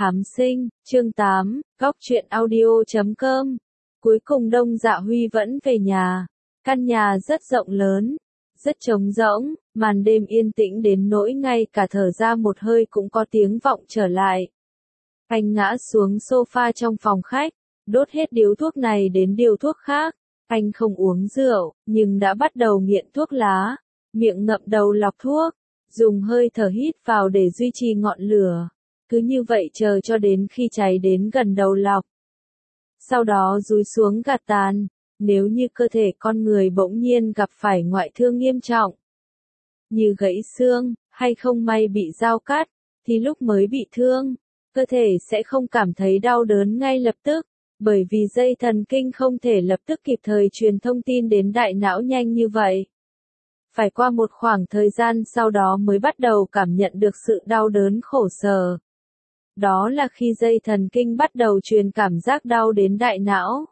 Hám sinh, chương 8, góc truyện audio.com. Cuối cùng Đông Dạ Huy vẫn về nhà. Căn nhà rất rộng lớn, rất trống rỗng, màn đêm yên tĩnh đến nỗi ngay cả thở ra một hơi cũng có tiếng vọng trở lại. Anh ngã xuống sofa trong phòng khách, đốt hết điếu thuốc này đến điếu thuốc khác. Anh không uống rượu, nhưng đã bắt đầu nghiện thuốc lá, miệng ngậm đầu lọc thuốc, dùng hơi thở hít vào để duy trì ngọn lửa. Cứ như vậy chờ cho đến khi cháy đến gần đầu lọc. Sau đó dúi xuống gạt tàn, nếu như cơ thể con người bỗng nhiên gặp phải ngoại thương nghiêm trọng, như gãy xương, hay không may bị dao cắt, thì lúc mới bị thương, cơ thể sẽ không cảm thấy đau đớn ngay lập tức, bởi vì dây thần kinh không thể lập tức kịp thời truyền thông tin đến đại não nhanh như vậy. Phải qua một khoảng thời gian sau đó mới bắt đầu cảm nhận được sự đau đớn khổ sở. Đó là khi dây thần kinh bắt đầu truyền cảm giác đau đến đại não.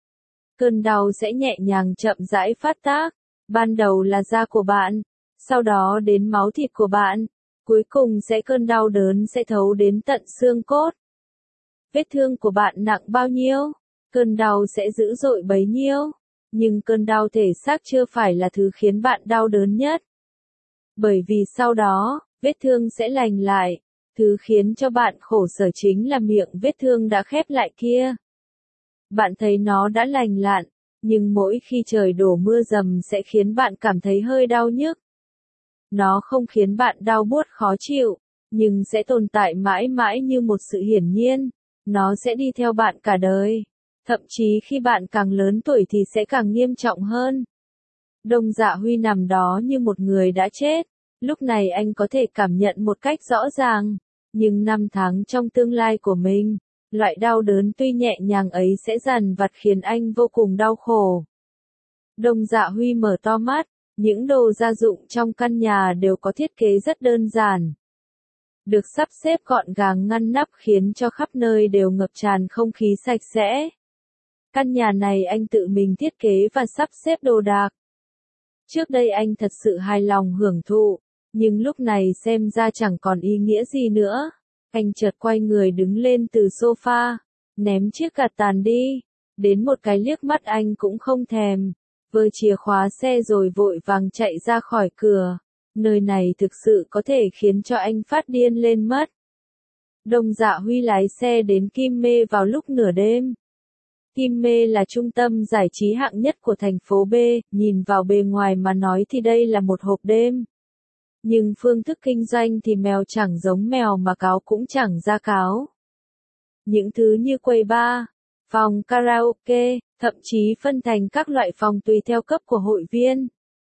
Cơn đau sẽ nhẹ nhàng chậm rãi phát tác, ban đầu là da của bạn, sau đó đến máu thịt của bạn, cuối cùng cơn đau đớn sẽ thấu đến tận xương cốt. Vết thương của bạn nặng bao nhiêu, cơn đau sẽ dữ dội bấy nhiêu, nhưng cơn đau thể xác chưa phải là thứ khiến bạn đau đớn nhất. Bởi vì sau đó, vết thương sẽ lành lại. Thứ khiến cho bạn khổ sở chính là miệng vết thương đã khép lại kia. Bạn thấy nó đã lành lặn, nhưng mỗi khi trời đổ mưa dầm sẽ khiến bạn cảm thấy hơi đau nhức. Nó không khiến bạn đau buốt khó chịu, nhưng sẽ tồn tại mãi mãi như một sự hiển nhiên. Nó sẽ đi theo bạn cả đời. Thậm chí khi bạn càng lớn tuổi thì sẽ càng nghiêm trọng hơn. Đông Dạ Huy nằm đó như một người đã chết. Lúc này anh có thể cảm nhận một cách rõ ràng, nhưng năm tháng trong tương lai của mình, loại đau đớn tuy nhẹ nhàng ấy sẽ dằn vặt khiến anh vô cùng đau khổ. Đông Dạ Huy mở to mắt, những đồ gia dụng trong căn nhà đều có thiết kế rất đơn giản. Được sắp xếp gọn gàng ngăn nắp khiến cho khắp nơi đều ngập tràn không khí sạch sẽ. Căn nhà này anh tự mình thiết kế và sắp xếp đồ đạc. Trước đây anh thật sự hài lòng hưởng thụ, nhưng lúc này xem ra chẳng còn ý nghĩa gì nữa. Anh chợt quay người đứng lên từ sofa, ném chiếc gạt tàn đi, đến một cái liếc mắt anh cũng không thèm, vơ chìa khóa xe rồi vội vàng chạy ra khỏi cửa. Nơi này thực sự có thể khiến cho anh phát điên lên mất. Đông Dạ Huy lái xe đến Kim Mê vào lúc nửa đêm. Kim Mê là trung tâm giải trí hạng nhất của thành phố B, nhìn vào bề ngoài mà nói thì đây là một hộp đêm. Nhưng phương thức kinh doanh thì mèo chẳng giống mèo mà cáo cũng chẳng ra cáo. Những thứ như quầy bar, phòng karaoke, thậm chí phân thành các loại phòng tùy theo cấp của hội viên.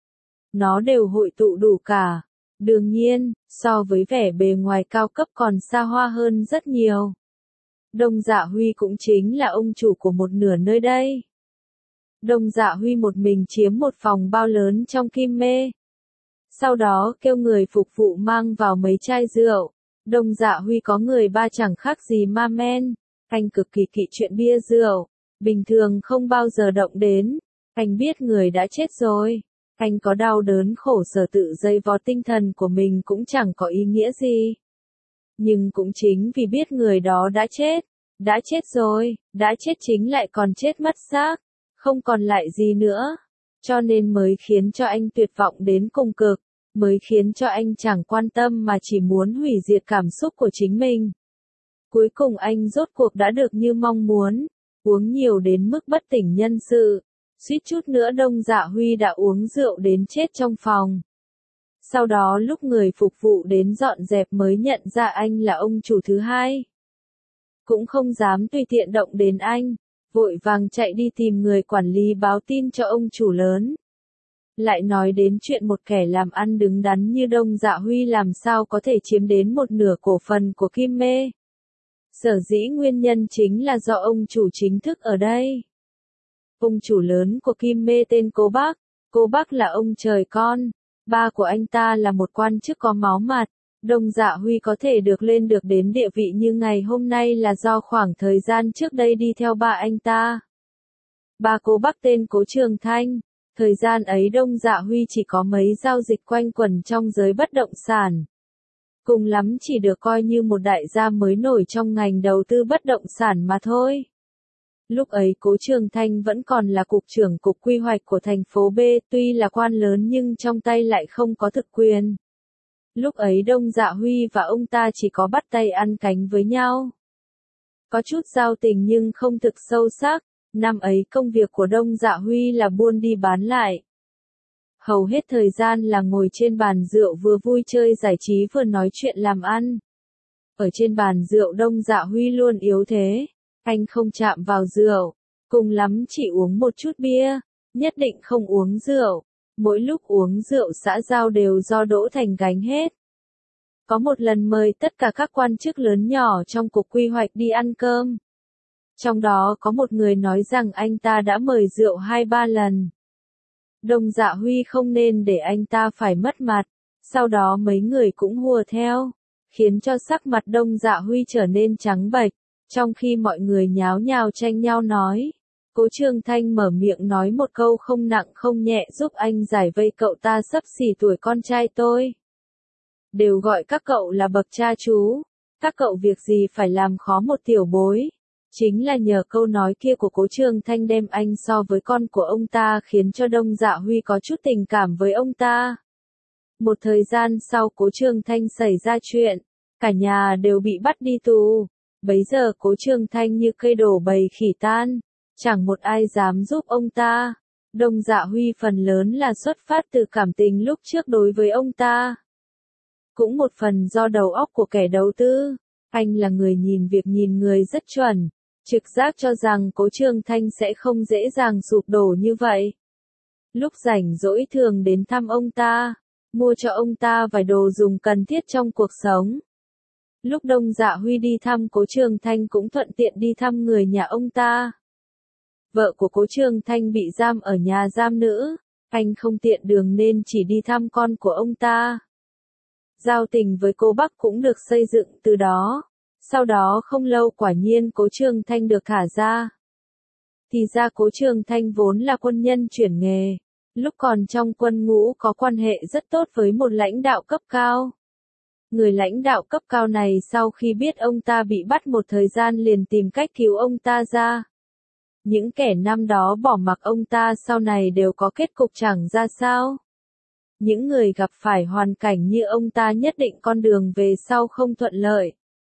Nó đều hội tụ đủ cả. Đương nhiên, so với vẻ bề ngoài cao cấp còn xa hoa hơn rất nhiều. Đông Dạ Huy cũng chính là ông chủ của một nửa nơi đây. Đông Dạ Huy một mình chiếm một phòng bao lớn trong Kim Mê. Sau đó kêu người phục vụ mang vào mấy chai rượu. Đông Dạ Huy có người ba chẳng khác gì ma men. Anh cực kỳ kỵ chuyện bia rượu. Bình thường không bao giờ động đến. Anh biết người đã chết rồi. Anh có đau đớn khổ sở tự dây vò tinh thần của mình cũng chẳng có ý nghĩa gì. Nhưng cũng chính vì biết người đó đã chết rồi, đã chết chính lại còn chết mất xác, không còn lại gì nữa. Cho nên mới khiến cho anh tuyệt vọng đến cùng cực, mới khiến cho anh chẳng quan tâm mà chỉ muốn hủy diệt cảm xúc của chính mình. Cuối cùng anh rốt cuộc đã được như mong muốn, uống nhiều đến mức bất tỉnh nhân sự. Suýt chút nữa Đông Dạ Huy đã uống rượu đến chết trong phòng. Sau đó lúc người phục vụ đến dọn dẹp mới nhận ra anh là ông chủ thứ hai. Cũng không dám tùy tiện động đến anh, vội vàng chạy đi tìm người quản lý báo tin cho ông chủ lớn. Lại nói đến chuyện một kẻ làm ăn đứng đắn như Đông Dạ Huy làm sao có thể chiếm đến một nửa cổ phần của Kim Mê. Sở dĩ nguyên nhân chính là do ông chủ chính thức ở đây. Ông chủ lớn của Kim Mê tên Cô Bắc là ông trời con, ba của anh ta là một quan chức có máu mặt. Đông Dạ Huy có thể được lên được đến địa vị như ngày hôm nay là do khoảng thời gian trước đây đi theo ba anh ta. Ba Cô Bắc tên Cố Trường Thanh, thời gian ấy Đông Dạ Huy chỉ có mấy giao dịch quanh quẩn trong giới bất động sản. cùng lắm chỉ được coi như một đại gia mới nổi trong ngành đầu tư bất động sản mà thôi. Lúc ấy Cố Trường Thanh vẫn còn là cục trưởng cục quy hoạch của thành phố B, tuy là quan lớn nhưng trong tay lại không có thực quyền. Lúc ấy Đông Dạ Huy và ông ta chỉ có bắt tay ăn cánh với nhau. Có chút giao tình nhưng không thực sâu sắc, năm ấy công việc của Đông Dạ Huy là buôn đi bán lại. Hầu hết thời gian là ngồi trên bàn rượu vừa vui chơi giải trí vừa nói chuyện làm ăn. Ở trên bàn rượu Đông Dạ Huy luôn yếu thế, anh không chạm vào rượu, cùng lắm chỉ uống một chút bia, nhất định không uống rượu. Mỗi lúc uống rượu xã giao đều do Đỗ Thành gánh hết. Có một lần mời tất cả các quan chức lớn nhỏ trong cục quy hoạch đi ăn cơm. Trong đó có một người nói rằng anh ta đã mời rượu 2-3 lần. Đông Dạ Huy không nên để anh ta phải mất mặt, sau đó mấy người cũng hùa theo, khiến cho sắc mặt Đông Dạ Huy trở nên trắng bệch, trong khi mọi người nháo nhào tranh nhau nói. Cố Trường Thanh mở miệng nói một câu không nặng không nhẹ giúp anh giải vây cậu ta xấp xỉ tuổi con trai tôi. Đều gọi các cậu là bậc cha chú, các cậu việc gì phải làm khó một tiểu bối. Chính là nhờ câu nói kia của Cố Trường Thanh đem anh so với con của ông ta khiến cho Đông Dạ Huy có chút tình cảm với ông ta. Một thời gian sau Cố Trường Thanh xảy ra chuyện, cả nhà đều bị bắt đi tù. Bấy giờ Cố Trường Thanh như cây đổ bầy khỉ tan, chẳng một ai dám giúp ông ta. Đông Dạ Huy phần lớn là xuất phát từ cảm tình lúc trước đối với ông ta. Cũng một phần do đầu óc của kẻ đầu tư, anh là người nhìn việc nhìn người rất chuẩn, trực giác cho rằng Cố Trường Thanh sẽ không dễ dàng sụp đổ như vậy. Lúc rảnh rỗi thường đến thăm ông ta, mua cho ông ta vài đồ dùng cần thiết trong cuộc sống. Lúc Đông Dạ Huy đi thăm Cố Trường Thanh cũng thuận tiện đi thăm người nhà ông ta. Vợ của Cố Trường Thanh bị giam ở nhà giam nữ, anh không tiện đường nên chỉ đi thăm con của ông ta. Giao tình với cô Bắc cũng được xây dựng từ đó. Sau đó không lâu quả nhiên Cố Trường Thanh được thả ra. Thì ra Cố Trường Thanh vốn là quân nhân chuyển nghề. Lúc còn trong quân ngũ có quan hệ rất tốt với một lãnh đạo cấp cao. Người lãnh đạo cấp cao này sau khi biết ông ta bị bắt một thời gian liền tìm cách cứu ông ta ra. Những kẻ năm đó bỏ mặc ông ta sau này đều có kết cục chẳng ra sao. Những người gặp phải hoàn cảnh như ông ta nhất định con đường về sau không thuận lợi.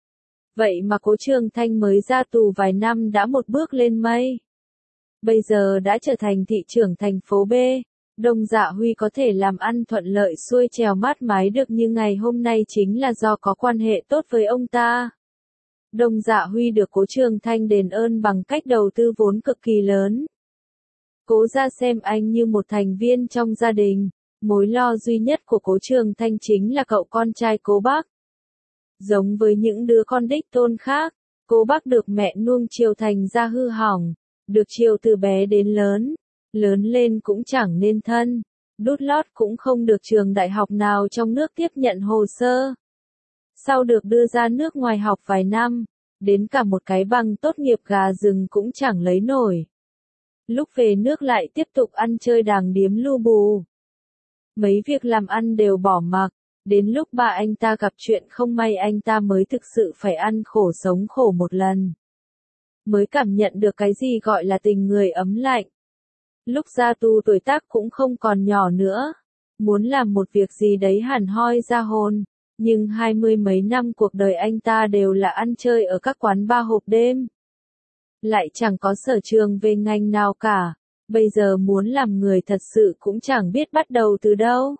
Vậy mà Cố Trường Thanh mới ra tù vài năm đã một bước lên mây. Bây giờ đã trở thành thị trưởng thành phố B. Đông Dạ Huy có thể làm ăn thuận lợi xuôi trèo mát mái được như ngày hôm nay chính là do có quan hệ tốt với ông ta. Đông Dạ Huy được Cố Trường Thanh đền ơn bằng cách đầu tư vốn cực kỳ lớn. Cố gia xem anh như một thành viên trong gia đình. Mối lo duy nhất của Cố Trường Thanh chính là cậu con trai Cố Bắc. Giống với những đứa con đích tôn khác, Cố Bắc được mẹ nuông chiều thành ra hư hỏng, được chiều từ bé đến lớn, lớn lên cũng chẳng nên thân, đút lót cũng không được trường đại học nào trong nước tiếp nhận hồ sơ. Sau được đưa ra nước ngoài học vài năm, đến cả một cái bằng tốt nghiệp gà rừng cũng chẳng lấy nổi. Lúc về nước lại tiếp tục ăn chơi đàng điếm lu bù. Mấy việc làm ăn đều bỏ mặc, đến lúc ba anh ta gặp chuyện không may anh ta mới thực sự phải ăn khổ sống khổ một lần. Mới cảm nhận được cái gì gọi là tình người ấm lạnh. Lúc ra tù tuổi tác cũng không còn nhỏ nữa, muốn làm một việc gì đấy hẳn hoi ra hồn, nhưng 20 mấy năm cuộc đời anh ta đều là ăn chơi ở các quán bar hộp đêm. Lại chẳng có sở trường về ngành nào cả. Bây giờ muốn làm người thật sự cũng chẳng biết bắt đầu từ đâu.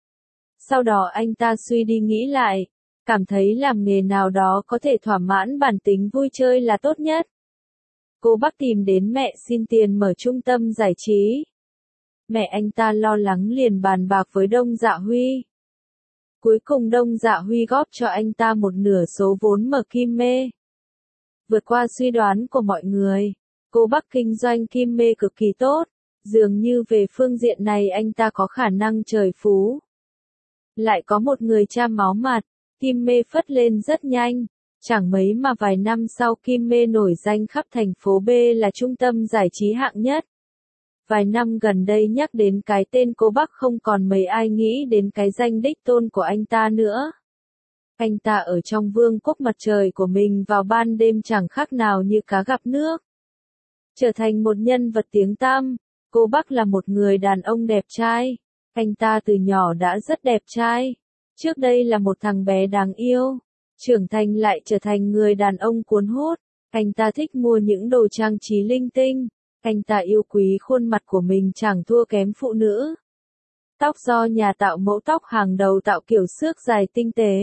Sau đó anh ta suy đi nghĩ lại, cảm thấy làm nghề nào đó có thể thỏa mãn bản tính vui chơi là tốt nhất. Cô Bắc tìm đến mẹ xin tiền mở trung tâm giải trí. Mẹ anh ta lo lắng liền bàn bạc với Đông Dạ Huy. Cuối cùng Đông Dạ Huy góp cho anh ta một nửa số vốn mở Kim Mê. Vượt qua suy đoán của mọi người. Cô Bắc kinh doanh Kim Mê cực kỳ tốt, dường như về phương diện này anh ta có khả năng trời phú. Lại có một người cha máu mặt, Kim Mê phất lên rất nhanh, chẳng mấy mà vài năm sau Kim Mê nổi danh khắp thành phố B là trung tâm giải trí hạng nhất. Vài năm gần đây nhắc đến cái tên Cố Bắc không còn mấy ai nghĩ đến cái danh đích tôn của anh ta nữa. Anh ta ở trong vương quốc mặt trời của mình vào ban đêm chẳng khác nào như cá gặp nước. Trở thành một nhân vật tiếng tăm, cô Bắc là một người đàn ông đẹp trai. Anh ta từ nhỏ đã rất đẹp trai. Trước đây là một thằng bé đáng yêu. Trưởng thành lại trở thành người đàn ông cuốn hút. Anh ta thích mua những đồ trang trí linh tinh. Anh ta yêu quý khuôn mặt của mình chẳng thua kém phụ nữ. Tóc do nhà tạo mẫu tóc hàng đầu tạo kiểu xước dài tinh tế.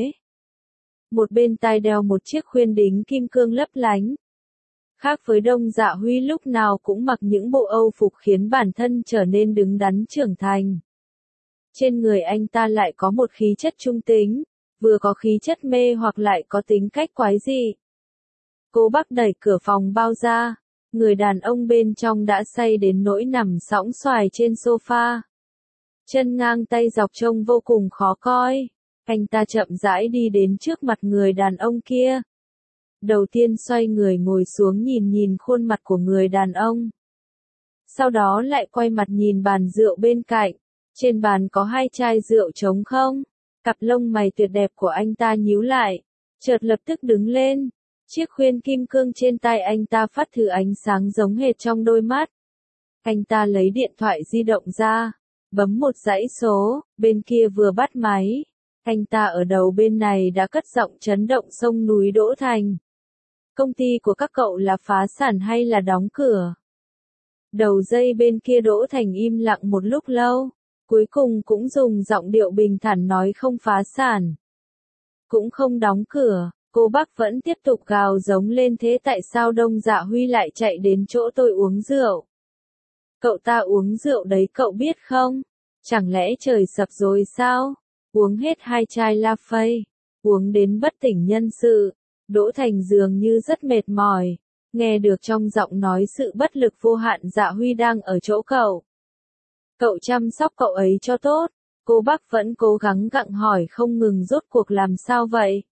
Một bên tai đeo một chiếc khuyên đính kim cương lấp lánh. Khác với Đông Dạ Huy lúc nào cũng mặc những bộ âu phục khiến bản thân trở nên đứng đắn trưởng thành. Trên người anh ta lại có một khí chất trung tính, vừa có khí chất mê hoặc lại có tính cách quái dị. Cô Bắc đẩy cửa phòng bao ra, người đàn ông bên trong đã say đến nỗi nằm sõng xoài trên sofa. Chân ngang tay dọc trông vô cùng khó coi. Anh ta chậm rãi đi đến trước mặt người đàn ông kia. Đầu tiên xoay người ngồi xuống nhìn khuôn mặt của người đàn ông. Sau đó lại quay mặt nhìn bàn rượu bên cạnh. Trên bàn có 2 chai rượu trống không. Cặp lông mày tuyệt đẹp của anh ta nhíu lại. Chợt lập tức đứng lên. Chiếc khuyên kim cương trên tay anh ta phát thử ánh sáng giống hệt trong đôi mắt. Anh ta lấy điện thoại di động ra. Bấm một dãy số. Bên kia vừa bắt máy. Anh ta ở đầu bên này đã cất giọng chấn động sông núi Đỗ Thành. Công ty của các cậu là phá sản hay là đóng cửa? Đầu dây bên kia Đỗ Thành im lặng một lúc lâu, cuối cùng cũng dùng giọng điệu bình thản nói không phá sản. Cũng không đóng cửa, cô Bắc vẫn tiếp tục gào giống lên thế tại sao Đông Dạ Huy lại chạy đến chỗ tôi uống rượu? Cậu ta uống rượu đấy cậu biết không? Chẳng lẽ trời sập rồi sao? Uống hết 2 chai La Phây, uống đến bất tỉnh nhân sự. Đỗ Thành dường như rất mệt mỏi, nghe được trong giọng nói sự bất lực vô hạn Dạ Huy đang ở chỗ cậu. Cậu chăm sóc cậu ấy cho tốt, cô Bắc vẫn cố gắng gặng hỏi không ngừng rốt cuộc làm sao vậy.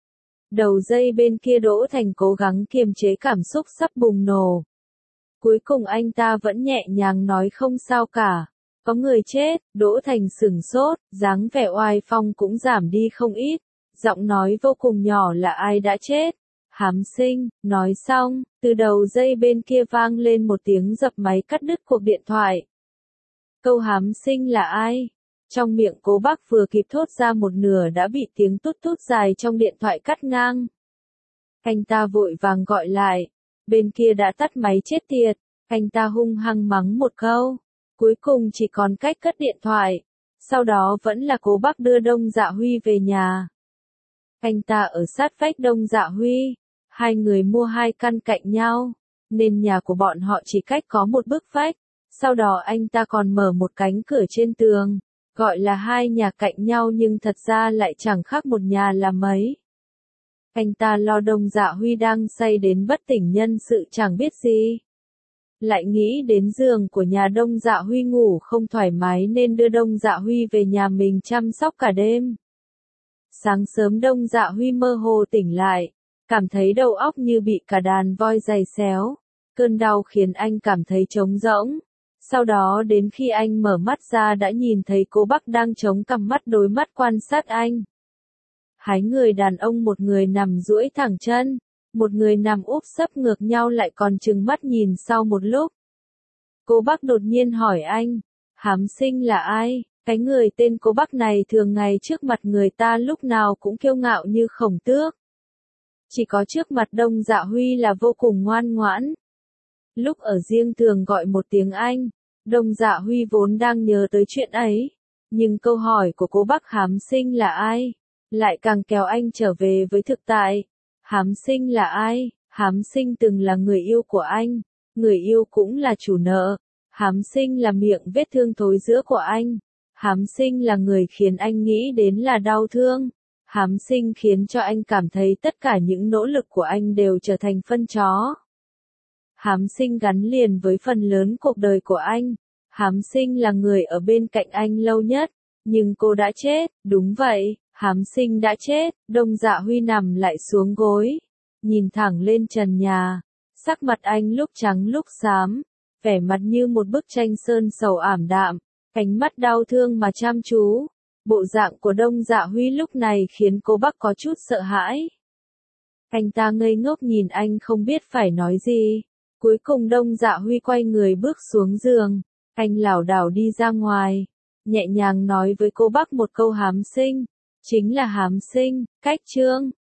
Đầu dây bên kia Đỗ Thành cố gắng kiềm chế cảm xúc sắp bùng nổ. Cuối cùng anh ta vẫn nhẹ nhàng nói không sao cả. Có người chết, Đỗ Thành sửng sốt, dáng vẻ oai phong cũng giảm đi không ít. Giọng nói vô cùng nhỏ là ai đã chết. Hám Sinh, nói xong, từ đầu dây bên kia vang lên một tiếng dập máy cắt đứt cuộc điện thoại. Câu Hám Sinh là ai? Trong miệng cô Bắc vừa kịp thốt ra một nửa đã bị tiếng tút tút dài trong điện thoại cắt ngang. Anh ta vội vàng gọi lại. Bên kia đã tắt máy chết tiệt. Anh ta hung hăng mắng một câu. Cuối cùng chỉ còn cách cất điện thoại. Sau đó vẫn là cô Bắc đưa Đông Dạ Huy về nhà. Anh ta ở sát vách Đông Dạ Huy. 2 người mua 2 căn cạnh nhau. Nên nhà của bọn họ chỉ cách có một bức vách. Sau đó anh ta còn mở một cánh cửa trên tường. Gọi là 2 nhà cạnh nhau nhưng thật ra lại chẳng khác một nhà là mấy. Anh ta lo Đông Dạ Huy đang say đến bất tỉnh nhân sự chẳng biết gì. Lại nghĩ đến giường của nhà Đông Dạ Huy ngủ không thoải mái nên đưa Đông Dạ Huy về nhà mình chăm sóc cả đêm. Sáng sớm Đông Dạ Huy mơ hồ tỉnh lại, cảm thấy đầu óc như bị cả đàn voi giày xéo. Cơn đau khiến anh cảm thấy trống rỗng. Sau đó đến khi anh mở mắt ra đã nhìn thấy cô Bắc đang chống cằm mắt đối mắt quan sát anh. 2 người đàn ông, một người nằm duỗi thẳng chân, một người nằm úp sấp ngược nhau lại còn trừng mắt nhìn sau một lúc. Cô Bắc đột nhiên hỏi anh, Hám Sinh là ai? Cái người tên cô Bắc này thường ngày trước mặt người ta lúc nào cũng kiêu ngạo như khổng tước. Chỉ có trước mặt Đông Dạ Huy là vô cùng ngoan ngoãn. Lúc ở riêng thường gọi một tiếng anh. Đông Dạ Huy vốn đang nhớ tới chuyện ấy. Nhưng câu hỏi của cô Bắc Hám Sinh là ai? Lại càng kéo anh trở về với thực tại. Hám Sinh là ai? Hám Sinh từng là người yêu của anh. Người yêu cũng là chủ nợ. Hám Sinh là miệng vết thương thối rữa của anh. Hám Sinh là người khiến anh nghĩ đến là đau thương. Hám Sinh khiến cho anh cảm thấy tất cả những nỗ lực của anh đều trở thành phân chó. Hám Sinh gắn liền với phần lớn cuộc đời của anh. Hám Sinh là người ở bên cạnh anh lâu nhất. Nhưng cô đã chết, đúng vậy, Hám Sinh đã chết. Đông Dạ Huy nằm lại xuống gối, nhìn thẳng lên trần nhà. Sắc mặt anh lúc trắng lúc xám, vẻ mặt như một bức tranh sơn sầu ảm đạm, ánh mắt đau thương mà chăm chú. Bộ dạng của Đông Dạ Huy lúc này khiến cô bác có chút sợ hãi. Anh ta ngây ngốc nhìn anh không biết phải nói gì. Cuối cùng Đông Dạ Huy quay người bước xuống giường. Anh lảo đảo đi ra ngoài. Nhẹ nhàng nói với cô bác một câu hám sinh. Chính là hám sinh, cách chương.